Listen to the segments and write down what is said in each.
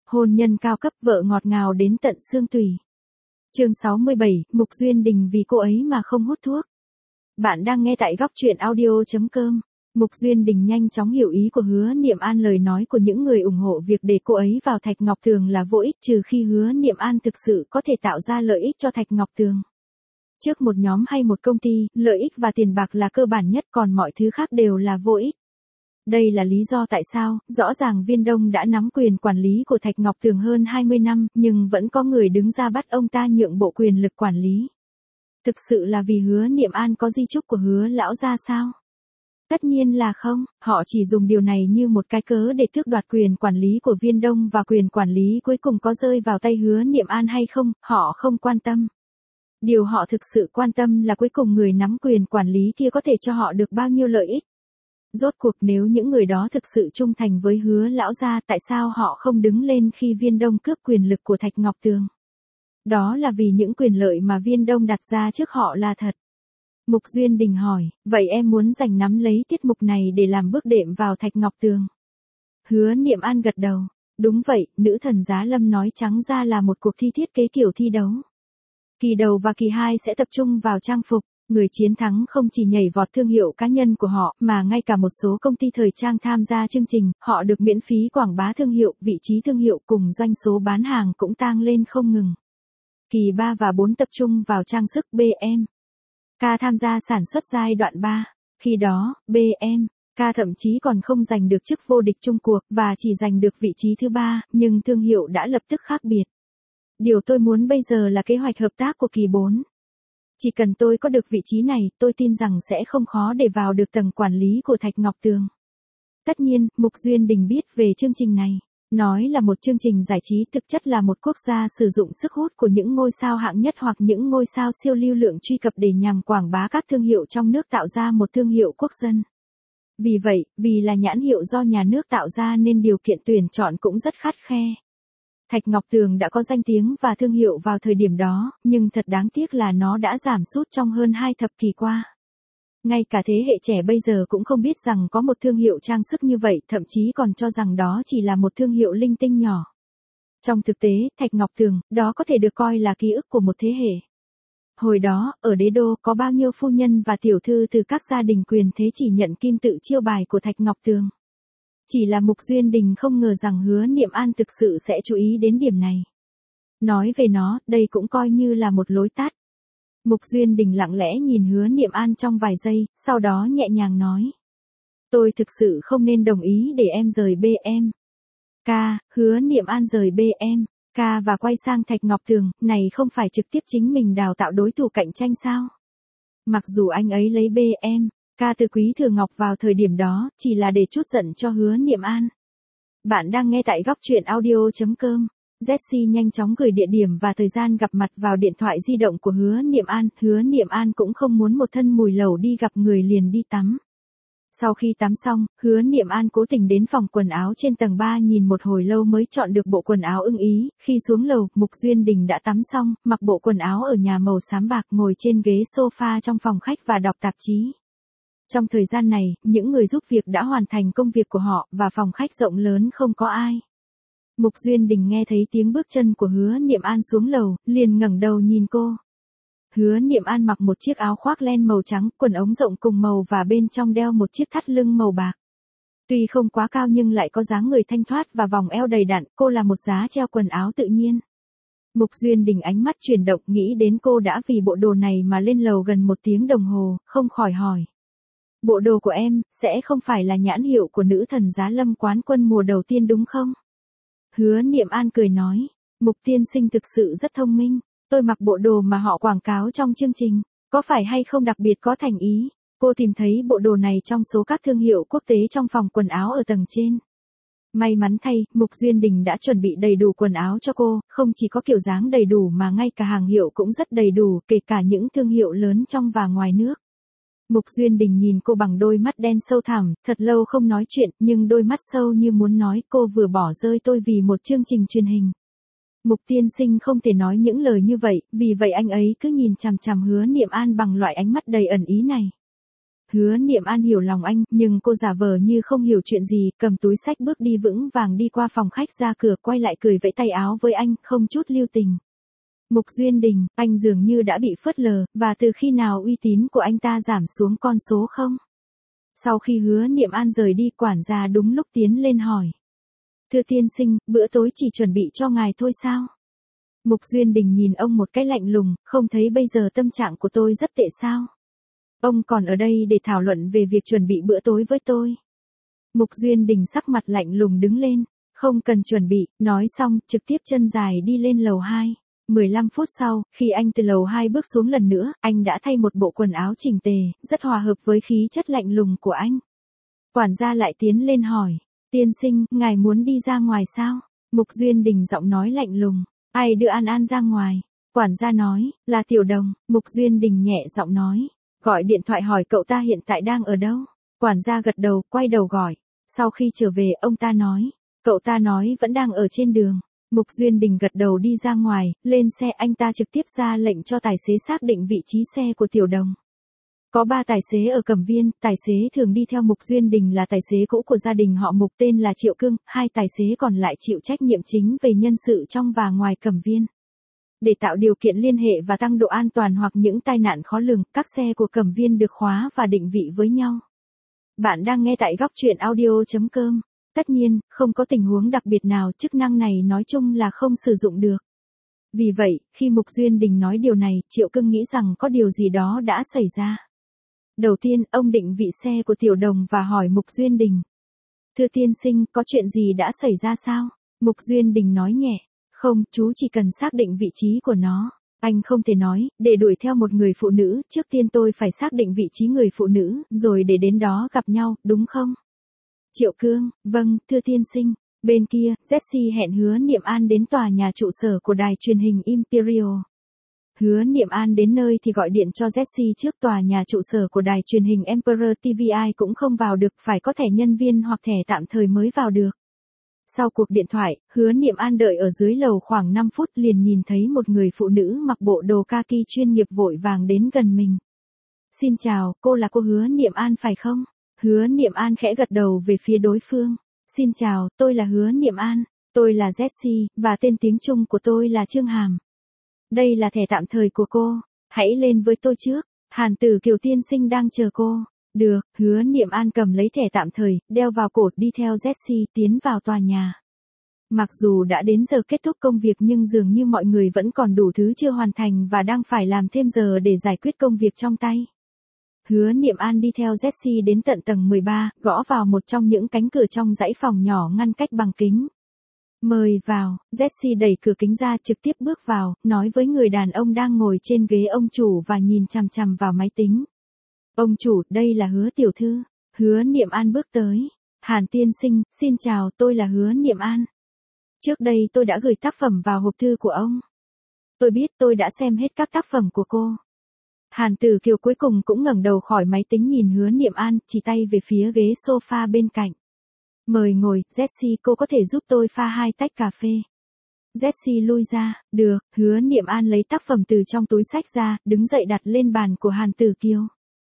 Hôn nhân cao cấp, vợ ngọt ngào đến tận xương tủy. Chương 67, Mục Duyên Đình vì cô ấy mà không hút thuốc. Bạn đang nghe tại góc truyện audio.com. Mục Duyên Đình nhanh chóng hiểu ý của Hứa Niệm An, lời nói của những người ủng hộ việc để cô ấy vào Thạch Ngọc Tường là vô ích trừ khi Hứa Niệm An thực sự có thể tạo ra lợi ích cho Thạch Ngọc Tường. Trước một nhóm hay một công ty, lợi ích và tiền bạc là cơ bản nhất, còn mọi thứ khác đều là vô ích. Đây là lý do tại sao, rõ ràng Viên Đông đã nắm quyền quản lý của Thạch Ngọc Tường hơn 20 năm, nhưng vẫn có người đứng ra bắt ông ta nhượng bộ quyền lực quản lý. Thực sự là vì Hứa Niệm An có di chúc của Hứa lão gia sao? Tất nhiên là không, họ chỉ dùng điều này như một cái cớ để tước đoạt quyền quản lý của Viên Đông, và quyền quản lý cuối cùng có rơi vào tay Hứa Niệm An hay không, họ không quan tâm. Điều họ thực sự quan tâm là cuối cùng người nắm quyền quản lý kia có thể cho họ được bao nhiêu lợi ích. Rốt cuộc nếu những người đó thực sự trung thành với Hứa lão gia, tại sao họ không đứng lên khi Viên Đông cướp quyền lực của Thạch Ngọc Tường? Đó là vì những quyền lợi mà Viên Đông đặt ra trước họ là thật. Mục Duyên Đình hỏi, vậy em muốn giành nắm lấy tiết mục này để làm bước đệm vào Thạch Ngọc Tường? Hứa Niệm An gật đầu. Đúng vậy, nữ thần Giá Lâm nói trắng ra là một cuộc thi thiết kế kiểu thi đấu. Kỳ đầu và kỳ 2 sẽ tập trung vào trang phục. Người chiến thắng không chỉ nhảy vọt thương hiệu cá nhân của họ, mà ngay cả một số công ty thời trang tham gia chương trình, họ được miễn phí quảng bá thương hiệu, vị trí thương hiệu cùng doanh số bán hàng cũng tăng lên không ngừng. Kỳ 3 và 4 tập trung vào trang sức BM. K tham gia sản xuất giai đoạn 3. Khi đó, BM, K thậm chí còn không giành được chức vô địch chung cuộc, và chỉ giành được vị trí thứ 3, nhưng thương hiệu đã lập tức khác biệt. Điều tôi muốn bây giờ là kế hoạch hợp tác của kỳ 4. Chỉ cần tôi có được vị trí này, tôi tin rằng sẽ không khó để vào được tầng quản lý của Thạch Ngọc Tường. Tất nhiên, Mục Duyên Đình biết về chương trình này. Nói là một chương trình giải trí, thực chất là một quốc gia sử dụng sức hút của những ngôi sao hạng nhất hoặc những ngôi sao siêu lưu lượng truy cập để nhằm quảng bá các thương hiệu trong nước, tạo ra một thương hiệu quốc dân. Vì vậy, vì là nhãn hiệu do nhà nước tạo ra nên điều kiện tuyển chọn cũng rất khắt khe. Thạch Ngọc Tường đã có danh tiếng và thương hiệu vào thời điểm đó, nhưng thật đáng tiếc là nó đã giảm sút trong hơn 2 thập kỷ qua. Ngay cả thế hệ trẻ bây giờ cũng không biết rằng có một thương hiệu trang sức như vậy, thậm chí còn cho rằng đó chỉ là một thương hiệu linh tinh nhỏ. Trong thực tế, Thạch Ngọc Tường, đó có thể được coi là ký ức của một thế hệ. Hồi đó, ở đế đô, có bao nhiêu phu nhân và tiểu thư từ các gia đình quyền thế chỉ nhận kim tự chiêu bài của Thạch Ngọc Tường. Chỉ là Mục Duyên Đình không ngờ rằng Hứa Niệm An thực sự sẽ chú ý đến điểm này. Nói về nó, đây cũng coi như là một lối tắt. Mục Duyên Đình lặng lẽ nhìn Hứa Niệm An trong vài giây, sau đó nhẹ nhàng nói. Tôi thực sự không nên đồng ý để em rời BM. K, Hứa Niệm An rời BM, K và quay sang Thạch Ngọc Tường, này không phải trực tiếp chính mình đào tạo đối thủ cạnh tranh sao? Mặc dù anh ấy lấy BM, K từ Quý Thừa Ngọc vào thời điểm đó, chỉ là để trút giận cho Hứa Niệm An. Bạn đang nghe tại góc truyện audio.com. Jessie nhanh chóng gửi địa điểm và thời gian gặp mặt vào điện thoại di động của Hứa Niệm An. Hứa Niệm An cũng không muốn một thân mùi lẩu đi gặp người, liền đi tắm. Sau khi tắm xong, Hứa Niệm An cố tình đến phòng quần áo trên tầng 3 nhìn một hồi lâu mới chọn được bộ quần áo ưng ý. Khi xuống lầu, Mục Duyên Đình đã tắm xong, mặc bộ quần áo ở nhà màu xám bạc, ngồi trên ghế sofa trong phòng khách và đọc tạp chí. Trong thời gian này, những người giúp việc đã hoàn thành công việc của họ, và phòng khách rộng lớn không có ai. Mục Duyên Đình nghe thấy tiếng bước chân của Hứa Niệm An xuống lầu, liền ngẩng đầu nhìn cô. Hứa Niệm An mặc một chiếc áo khoác len màu trắng, quần ống rộng cùng màu và bên trong đeo một chiếc thắt lưng màu bạc. Tuy không quá cao nhưng lại có dáng người thanh thoát và vòng eo đầy đặn, cô là một giá treo quần áo tự nhiên. Mục Duyên Đình ánh mắt chuyển động, nghĩ đến cô đã vì bộ đồ này mà lên lầu gần 1 tiếng đồng hồ, không khỏi hỏi. Bộ đồ của em, sẽ không phải là nhãn hiệu của nữ thần Giá Lâm quán quân mùa đầu tiên đúng không? Hứa Niệm An cười nói, Mục tiên sinh thực sự rất thông minh, tôi mặc bộ đồ mà họ quảng cáo trong chương trình, có phải hay không đặc biệt có thành ý? Cô tìm thấy bộ đồ này trong số các thương hiệu quốc tế trong phòng quần áo ở tầng trên. May mắn thay, Mục Duyên Đình đã chuẩn bị đầy đủ quần áo cho cô, không chỉ có kiểu dáng đầy đủ mà ngay cả hàng hiệu cũng rất đầy đủ, kể cả những thương hiệu lớn trong và ngoài nước. Mục Duyên Đình nhìn cô bằng đôi mắt đen sâu thẳm, thật lâu không nói chuyện, nhưng đôi mắt sâu như muốn nói, cô vừa bỏ rơi tôi vì một chương trình truyền hình. Mục tiên sinh không thể nói những lời như vậy, vì vậy anh ấy cứ nhìn chằm chằm Hứa Niệm An bằng loại ánh mắt đầy ẩn ý này. Hứa Niệm An hiểu lòng anh, nhưng cô giả vờ như không hiểu chuyện gì, cầm túi xách bước đi vững vàng đi qua phòng khách ra cửa, quay lại cười vẫy tay áo với anh, không chút lưu tình. Mục Duyên Đình, anh dường như đã bị phớt lờ, và từ khi nào uy tín của anh ta giảm xuống con số không? Sau khi Hứa Niệm An rời đi, quản gia đúng lúc tiến lên hỏi. Thưa tiên sinh, bữa tối chỉ chuẩn bị cho ngài thôi sao? Mục Duyên Đình nhìn ông một cái lạnh lùng, không thấy bây giờ tâm trạng của tôi rất tệ sao? Ông còn ở đây để thảo luận về việc chuẩn bị bữa tối với tôi. Mục Duyên Đình sắc mặt lạnh lùng đứng lên, không cần chuẩn bị, nói xong, trực tiếp chân dài đi lên lầu 2. 15 phút sau, khi anh từ lầu 2 bước xuống lần nữa, anh đã thay một bộ quần áo chỉnh tề, rất hòa hợp với khí chất lạnh lùng của anh. Quản gia lại tiến lên hỏi, tiên sinh, ngài muốn đi ra ngoài sao? Mục Duyên Đình giọng nói lạnh lùng, ai đưa An An ra ngoài? Quản gia nói, là Tiểu Đồng. Mục Duyên Đình nhẹ giọng nói, gọi điện thoại hỏi cậu ta hiện tại đang ở đâu? Quản gia gật đầu, quay đầu gọi. Sau khi trở về, ông ta nói, cậu ta nói vẫn đang ở trên đường. Mục Duyên Đình gật đầu đi ra ngoài, lên xe anh ta trực tiếp ra lệnh cho tài xế xác định vị trí xe của Tiểu Đồng. Có 3 tài xế ở Cẩm Viên, tài xế thường đi theo Mục Duyên Đình là tài xế cũ của gia đình họ Mục tên là Triệu Cương, 2 tài xế còn lại chịu trách nhiệm chính về nhân sự trong và ngoài Cẩm Viên. Để tạo điều kiện liên hệ và tăng độ an toàn hoặc những tai nạn khó lường, các xe của Cẩm Viên được khóa và định vị với nhau. Bạn đang nghe tại góc truyện audio.com. Tất nhiên, không có tình huống đặc biệt nào, chức năng này nói chung là không sử dụng được. Vì vậy, khi Mục Duyên Đình nói điều này, Triệu Cương nghĩ rằng có điều gì đó đã xảy ra. Đầu tiên, ông định vị xe của Tiểu Đồng và hỏi Mục Duyên Đình. Thưa tiên sinh, có chuyện gì đã xảy ra sao? Mục Duyên Đình nói nhẹ. Không, chú chỉ cần xác định vị trí của nó. Anh không thể nói, để đuổi theo một người phụ nữ, trước tiên tôi phải xác định vị trí người phụ nữ, rồi để đến đó gặp nhau, đúng không? Triệu Cương, vâng, thưa tiên sinh. Bên kia, Jessie hẹn Hứa Niệm An đến tòa nhà trụ sở của đài truyền hình Imperial. Hứa Niệm An đến nơi thì gọi điện cho Jessie trước tòa nhà trụ sở của đài truyền hình Emperor TV, ai cũng không vào được, phải có thẻ nhân viên hoặc thẻ tạm thời mới vào được. Sau cuộc điện thoại, Hứa Niệm An đợi ở dưới lầu khoảng 5 phút liền nhìn thấy một người phụ nữ mặc bộ đồ kaki chuyên nghiệp vội vàng đến gần mình. Xin chào, cô là cô Hứa Niệm An phải không? Hứa Niệm An khẽ gật đầu về phía đối phương. Xin chào, tôi là Hứa Niệm An, tôi là Jessie, và tên tiếng Trung của tôi là Trương Hàm. Đây là thẻ tạm thời của cô, hãy lên với tôi trước, Hàn Tử Kiều tiên sinh đang chờ cô. Được, Hứa Niệm An cầm lấy thẻ tạm thời, đeo vào cổ, đi theo Jessie tiến vào tòa nhà. Mặc dù đã đến giờ kết thúc công việc nhưng dường như mọi người vẫn còn đủ thứ chưa hoàn thành và đang phải làm thêm giờ để giải quyết công việc trong tay. Hứa Niệm An đi theo Jessie đến tận tầng 13, gõ vào một trong những cánh cửa trong dãy phòng nhỏ ngăn cách bằng kính. Mời vào, Jessie đẩy cửa kính ra, trực tiếp bước vào, nói với người đàn ông đang ngồi trên ghế ông chủ và nhìn chằm chằm vào máy tính. Ông chủ, đây là Hứa tiểu thư. Hứa Niệm An bước tới. Hàn tiên sinh, xin chào, tôi là Hứa Niệm An. Trước đây tôi đã gửi tác phẩm vào hộp thư của ông. Tôi biết, tôi đã xem hết các tác phẩm của cô. Hàn Tử Kiều cuối cùng cũng ngẩng đầu khỏi máy tính nhìn Hứa Niệm An, chỉ tay về phía ghế sofa bên cạnh. Mời ngồi, Jessie, cô có thể giúp tôi pha 2 tách cà phê. Jessie lui ra, được, Hứa Niệm An lấy tác phẩm từ trong túi xách ra, đứng dậy đặt lên bàn của Hàn Tử Kiều.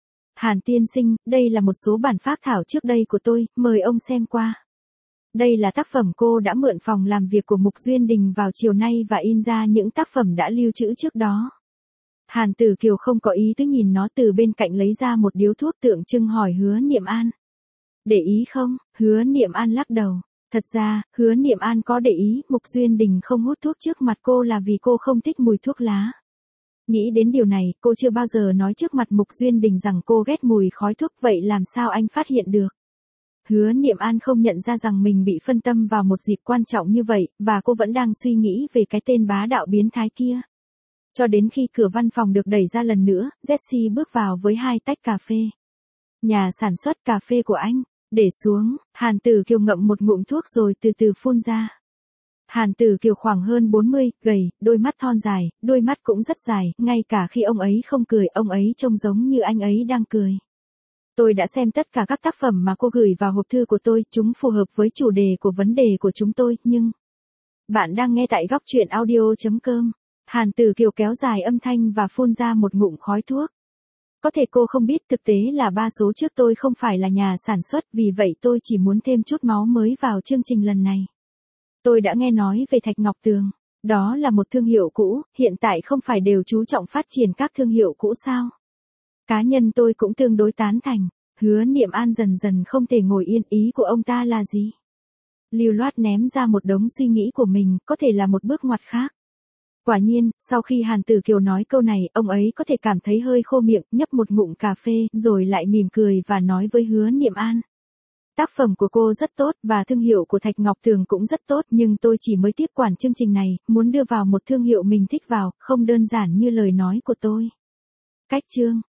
Hàn tiên sinh, đây là một số bản phác thảo trước đây của tôi, mời ông xem qua. Đây là tác phẩm cô đã mượn phòng làm việc của Mục Duyên Đình vào chiều nay và in ra những tác phẩm đã lưu trữ trước đó. Hàn Tử Kiều không có ý tứ nhìn nó, từ bên cạnh lấy ra một điếu thuốc tượng trưng hỏi Hứa Niệm An. Để ý không? Hứa Niệm An lắc đầu. Thật ra, Hứa Niệm An có để ý, Mục Duyên Đình không hút thuốc trước mặt cô là vì cô không thích mùi thuốc lá. Nghĩ đến điều này, cô chưa bao giờ nói trước mặt Mục Duyên Đình rằng cô ghét mùi khói thuốc, vậy làm sao anh phát hiện được? Hứa Niệm An không nhận ra rằng mình bị phân tâm vào một dịp quan trọng như vậy, và cô vẫn đang suy nghĩ về cái tên bá đạo biến thái kia. Cho đến khi cửa văn phòng được đẩy ra lần nữa, Jessie bước vào với 2 tách cà phê. Nhà sản xuất cà phê của anh, để xuống, Hàn Tử Kiều ngậm một ngụm thuốc rồi từ từ phun ra. Hàn Tử Kiều khoảng hơn 40, gầy, đôi mắt thon dài, đôi mắt cũng rất dài, ngay cả khi ông ấy không cười, ông ấy trông giống như anh ấy đang cười. Tôi đã xem tất cả các tác phẩm mà cô gửi vào hộp thư của tôi, chúng phù hợp với chủ đề của vấn đề của chúng tôi, nhưng... Bạn đang nghe tại góc truyện audio.com. Hàn Tử Kiều kéo dài âm thanh và phun ra một ngụm khói thuốc. Có thể cô không biết thực tế là 3 số trước tôi không phải là nhà sản xuất, vì vậy tôi chỉ muốn thêm chút máu mới vào chương trình lần này. Tôi đã nghe nói về Thạch Ngọc Tường. Đó là một thương hiệu cũ, hiện tại không phải đều chú trọng phát triển các thương hiệu cũ sao? Cá nhân tôi cũng tương đối tán thành. Hứa Niệm An dần dần không thể ngồi yên, ý của ông ta là gì? Lưu loát ném ra một đống suy nghĩ của mình, có thể là một bước ngoặt khác. Quả nhiên, sau khi Hàn Tử Kiều nói câu này, ông ấy có thể cảm thấy hơi khô miệng, nhấp một ngụm cà phê, rồi lại mỉm cười và nói với Hứa Niệm An. Tác phẩm của cô rất tốt, và thương hiệu của Thạch Ngọc Tường cũng rất tốt, nhưng tôi chỉ mới tiếp quản chương trình này, muốn đưa vào một thương hiệu mình thích vào, không đơn giản như lời nói của tôi. Cách chương